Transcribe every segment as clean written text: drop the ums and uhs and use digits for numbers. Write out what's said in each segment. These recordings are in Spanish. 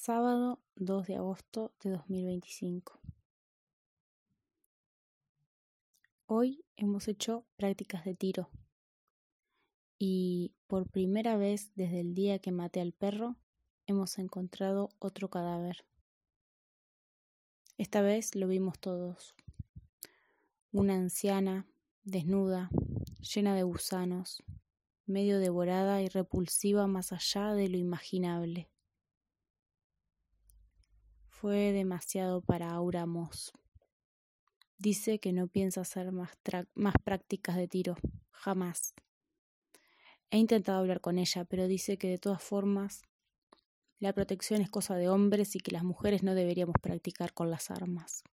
Sábado 2 de agosto de 2025. Hoy hemos hecho prácticas de tiro y por primera vez desde el día que maté al perro hemos encontrado otro cadáver. Esta vez lo vimos todos. Una anciana, desnuda, llena de gusanos, medio devorada y repulsiva más allá de lo imaginable. Fue demasiado para Aura Moss. Dice que no piensa hacer más prácticas de tiro, jamás. He intentado hablar con ella, pero dice que de todas formas la protección es cosa de hombres y que las mujeres no deberíamos practicar con las armas.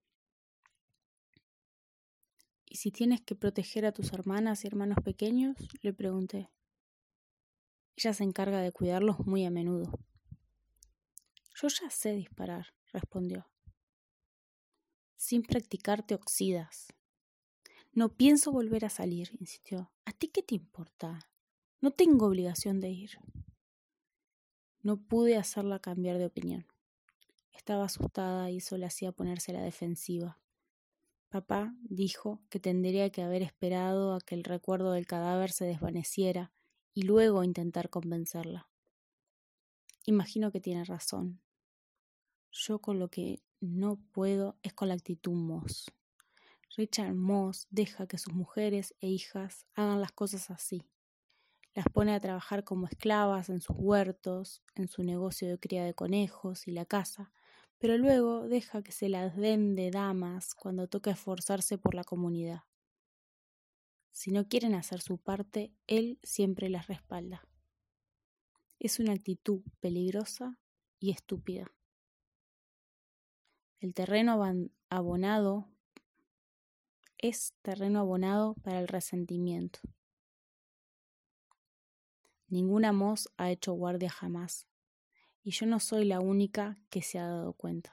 ¿Y si tienes que proteger a tus hermanas y hermanos pequeños?, le pregunté. Ella se encarga de cuidarlos muy a menudo. Yo ya sé disparar, respondió. Sin practicar te oxidas. No pienso volver a salir, insistió. ¿A ti qué te importa? No tengo obligación de ir. No pude hacerla cambiar de opinión. Estaba asustada y eso le hacía ponerse a la defensiva. Papá dijo que tendría que haber esperado a que el recuerdo del cadáver se desvaneciera y luego intentar convencerla. Imagino que tiene razón. Yo con lo que no puedo es con la actitud Moss. Richard Moss deja que sus mujeres e hijas hagan las cosas así. Las pone a trabajar como esclavas en sus huertos, en su negocio de cría de conejos y la caza, pero luego deja que se las den de damas cuando toca esforzarse por la comunidad. Si no quieren hacer su parte, él siempre las respalda. Es una actitud peligrosa y estúpida. El terreno abonado es terreno abonado para el resentimiento. Ninguna Moss ha hecho guardia jamás, y yo no soy la única que se ha dado cuenta.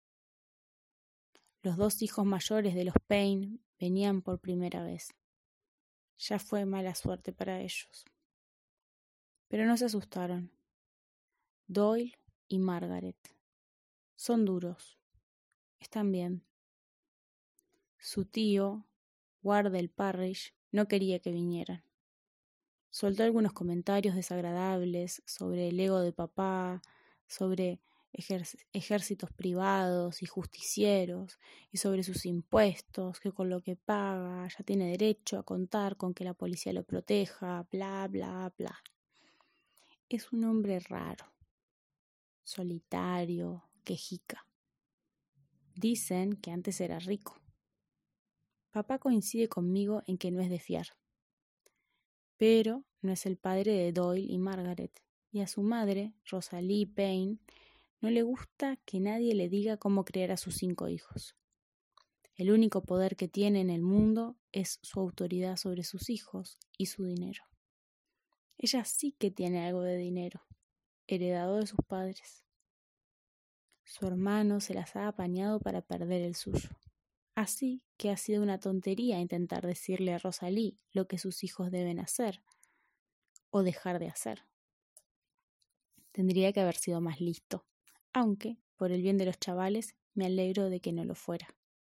Los dos hijos mayores de los Payne venían por primera vez. Ya fue mala suerte para ellos. Pero no se asustaron. Doyle y Margaret. Son duros. Están bien. Su tío, Wardell Parrish, no quería que vinieran. Soltó algunos comentarios desagradables sobre el ego de papá, sobre ejércitos privados y justicieros, y sobre sus impuestos, que con lo que paga ya tiene derecho a contar con que la policía lo proteja, bla, bla, bla. Es un hombre raro, solitario, quejica. Dicen que antes era rico. Papá coincide conmigo en que no es de fiar. Pero no es el padre de Doyle y Margaret, y a su madre, Rosalie Payne, no le gusta que nadie le diga cómo criar a sus 5 hijos. El único poder que tiene en el mundo es su autoridad sobre sus hijos y su dinero. Ella sí que tiene algo de dinero, heredado de sus padres. Su hermano se las ha apañado para perder el suyo. Así que ha sido una tontería intentar decirle a Rosalie lo que sus hijos deben hacer o dejar de hacer. Tendría que haber sido más listo, aunque, por el bien de los chavales, me alegro de que no lo fuera.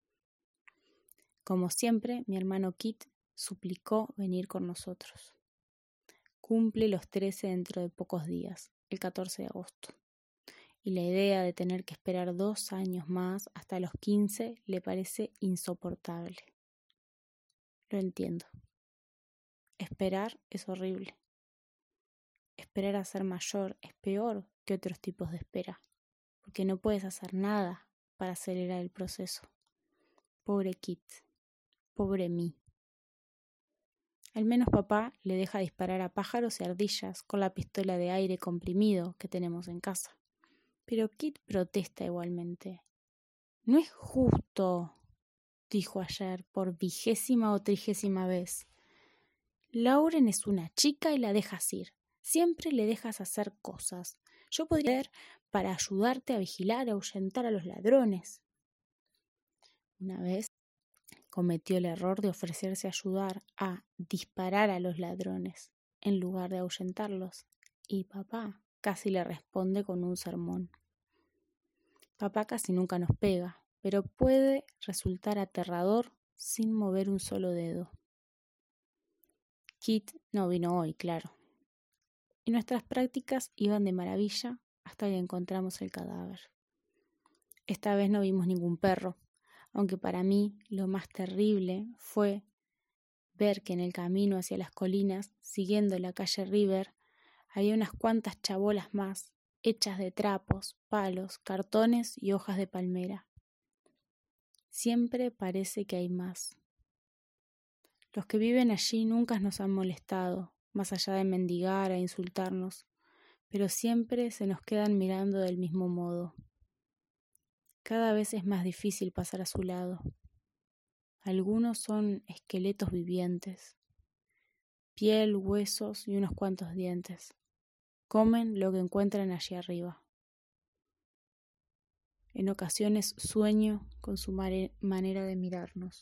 Como siempre, mi hermano Kit suplicó venir con nosotros. Cumple los 13 dentro de pocos días, el 14 de agosto. Y la idea de tener que esperar 2 años más hasta los 15 le parece insoportable. Lo entiendo. Esperar es horrible. Esperar a ser mayor es peor que otros tipos de espera, porque no puedes hacer nada para acelerar el proceso. Pobre Kit, pobre mí. Al menos papá le deja disparar a pájaros y ardillas con la pistola de aire comprimido que tenemos en casa. Pero Kit protesta igualmente. No es justo, dijo ayer por 20ª o 30ª vez. Lauren es una chica y la dejas ir. Siempre le dejas hacer cosas. Yo podría ir para ayudarte a vigilar y ahuyentar a los ladrones. Una vez cometió el error de ofrecerse a ayudar a disparar a los ladrones en lugar de ahuyentarlos. Y papá casi le responde con un sermón. Papá casi nunca nos pega, pero puede resultar aterrador sin mover un solo dedo. Kit no vino hoy, claro. Y nuestras prácticas iban de maravilla hasta que encontramos el cadáver. Esta vez no vimos ningún perro, aunque para mí lo más terrible fue ver que en el camino hacia las colinas, siguiendo la calle River, había unas cuantas chabolas más, hechas de trapos, palos, cartones y hojas de palmera. Siempre parece que hay más. Los que viven allí nunca nos han molestado, más allá de mendigar e insultarnos, pero siempre se nos quedan mirando del mismo modo. Cada vez es más difícil pasar a su lado. Algunos son esqueletos vivientes, piel, huesos y unos cuantos dientes. Comen lo que encuentran allí arriba. En ocasiones sueño con su manera de mirarnos.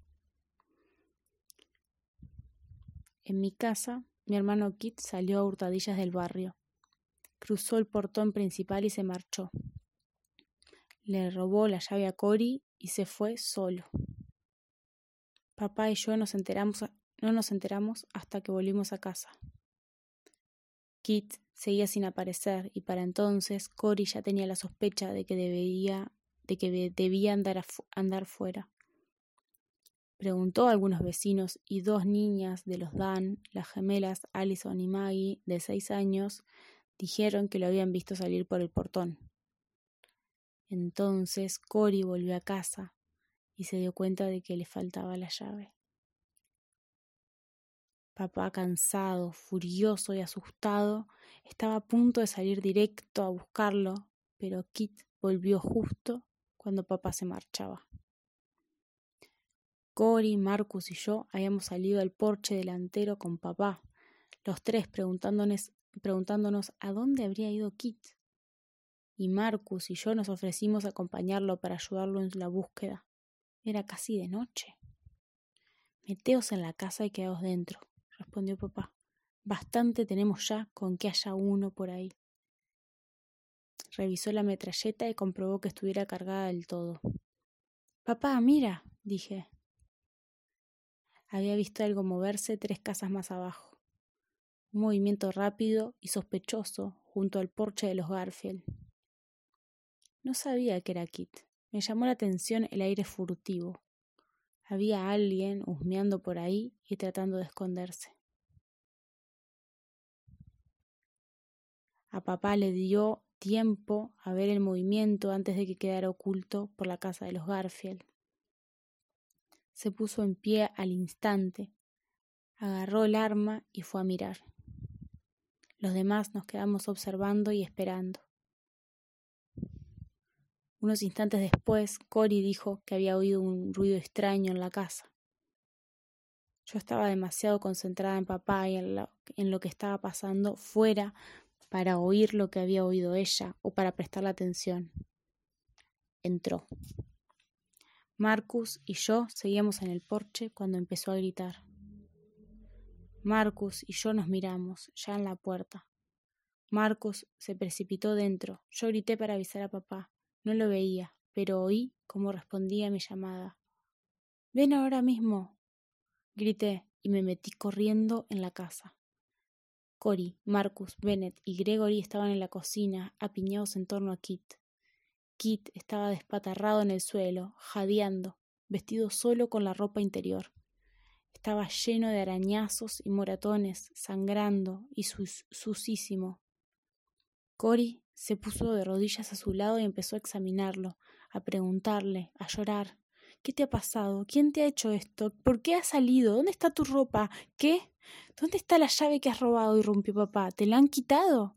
En mi casa, mi hermano Kit salió a hurtadillas del barrio. Cruzó el portón principal y se marchó. Le robó la llave a Cory y se fue solo. Papá y yo no nos enteramos hasta que volvimos a casa. Kit seguía sin aparecer y para entonces Cory ya tenía la sospecha de que debía andar fuera. Preguntó a algunos vecinos y 2 niñas de los Dan, las gemelas Allison y Maggie, de 6 años, dijeron que lo habían visto salir por el portón. Entonces Cory volvió a casa y se dio cuenta de que le faltaba la llave. Papá, cansado, furioso y asustado, estaba a punto de salir directo a buscarlo, pero Kit volvió justo cuando papá se marchaba. Cory, Marcus y yo habíamos salido al porche delantero con papá, los 3 preguntándonos a dónde habría ido Kit. Y Marcus y yo nos ofrecimos a acompañarlo para ayudarlo en la búsqueda. Era casi de noche. «Meteos en la casa y quedaos dentro», respondió papá. «Bastante tenemos ya con que haya uno por ahí». Revisó la metralleta y comprobó que estuviera cargada del todo. «Papá, mira», dije. Había visto algo moverse 3 casas más abajo. Un movimiento rápido y sospechoso junto al porche de los Garfield. No sabía que era Kit. Me llamó la atención el aire furtivo. Había alguien husmeando por ahí y tratando de esconderse. A papá le dio tiempo a ver el movimiento antes de que quedara oculto por la casa de los Garfield. Se puso en pie al instante, agarró el arma y fue a mirar. Los demás nos quedamos observando y esperando. Unos instantes después, Cory dijo que había oído un ruido extraño en la casa. Yo estaba demasiado concentrada en papá y en lo que estaba pasando fuera para oír lo que había oído ella o para prestarle atención. Entró. Marcus y yo seguíamos en el porche cuando empezó a gritar. Marcus y yo nos miramos, ya en la puerta. Marcus se precipitó dentro. Yo grité para avisar a papá. No lo veía, pero oí cómo respondía a mi llamada. «Ven ahora mismo», grité y me metí corriendo en la casa. Cory, Marcus, Bennett y Gregory estaban en la cocina, apiñados en torno a Kit. Kit estaba despatarrado en el suelo, jadeando, vestido solo con la ropa interior. Estaba lleno de arañazos y moratones, sangrando y sucísimo. Cory se puso de rodillas a su lado y empezó a examinarlo, a preguntarle, a llorar. «¿Qué te ha pasado? ¿Quién te ha hecho esto? ¿Por qué has salido? ¿Dónde está tu ropa? ¿Qué? ¿Dónde está la llave que has robado?» irrumpió papá. «¿Te la han quitado?»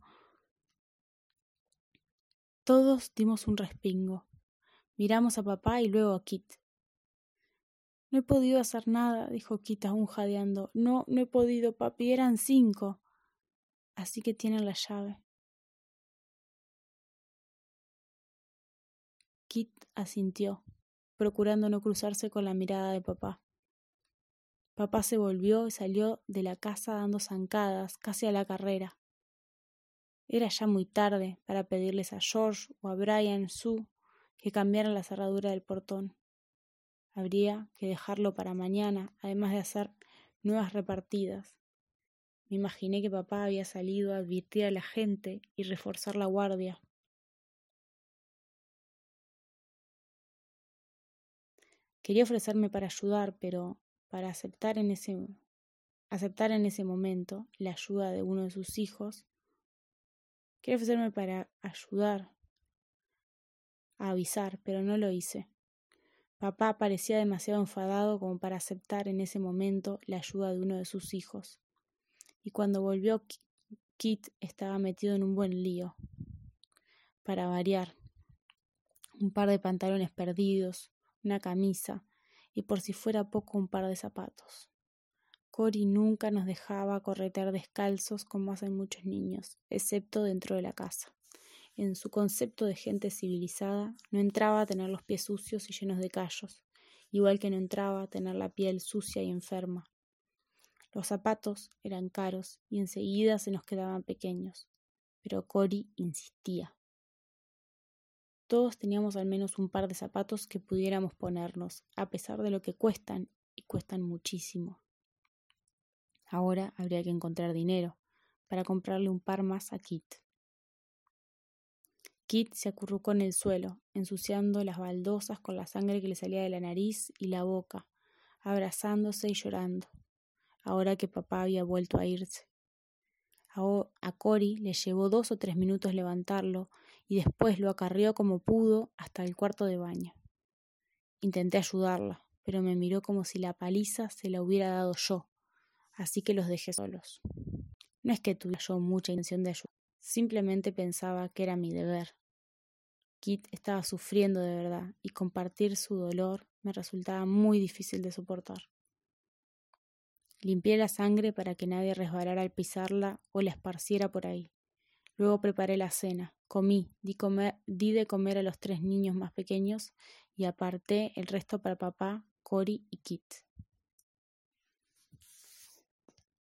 Todos dimos un respingo. Miramos a papá y luego a Kit. «No he podido hacer nada», dijo Kit aún jadeando. No he podido, papi, eran 5. «Así que tienen la llave». Kit asintió, procurando no cruzarse con la mirada de papá. Papá se volvió y salió de la casa dando zancadas, casi a la carrera. Era ya muy tarde para pedirles a George o a Brian, Sue que cambiaran la cerradura del portón. Habría que dejarlo para mañana, además de hacer nuevas repartidas. Me imaginé que papá había salido a advertir a la gente y reforzar la guardia. Quería ofrecerme para ayudar, pero para aceptar en ese momento la ayuda de uno de sus hijos. Quería ofrecerme para ayudar, a avisar, pero no lo hice. Papá parecía demasiado enfadado como para aceptar en ese momento la ayuda de uno de sus hijos. Y cuando volvió, Kit estaba metido en un buen lío. Para variar, un par de pantalones perdidos, una camisa y por si fuera poco un par de zapatos. Cory nunca nos dejaba corretear descalzos como hacen muchos niños, excepto dentro de la casa. En su concepto de gente civilizada, no entraba a tener los pies sucios y llenos de callos, igual que no entraba a tener la piel sucia y enferma. Los zapatos eran caros y enseguida se nos quedaban pequeños, pero Cory insistía. Todos teníamos al menos un par de zapatos que pudiéramos ponernos, a pesar de lo que cuestan, y cuestan muchísimo. Ahora habría que encontrar dinero para comprarle un par más a Kit. Kit se acurrucó en el suelo, ensuciando las baldosas con la sangre que le salía de la nariz y la boca, abrazándose y llorando, ahora que papá había vuelto a irse. A Cory le llevó 2 o 3 minutos levantarlo y después lo acarreó como pudo hasta el cuarto de baño. Intenté ayudarla, pero me miró como si la paliza se la hubiera dado yo, así que los dejé solos. No es que tuviera yo mucha intención de ayudar, simplemente pensaba que era mi deber. Kit estaba sufriendo de verdad y compartir su dolor me resultaba muy difícil de soportar. Limpié la sangre para que nadie resbalara al pisarla o la esparciera por ahí. Luego preparé la cena, comí, di de comer a los 3 niños más pequeños y aparté el resto para papá, Cory y Kit.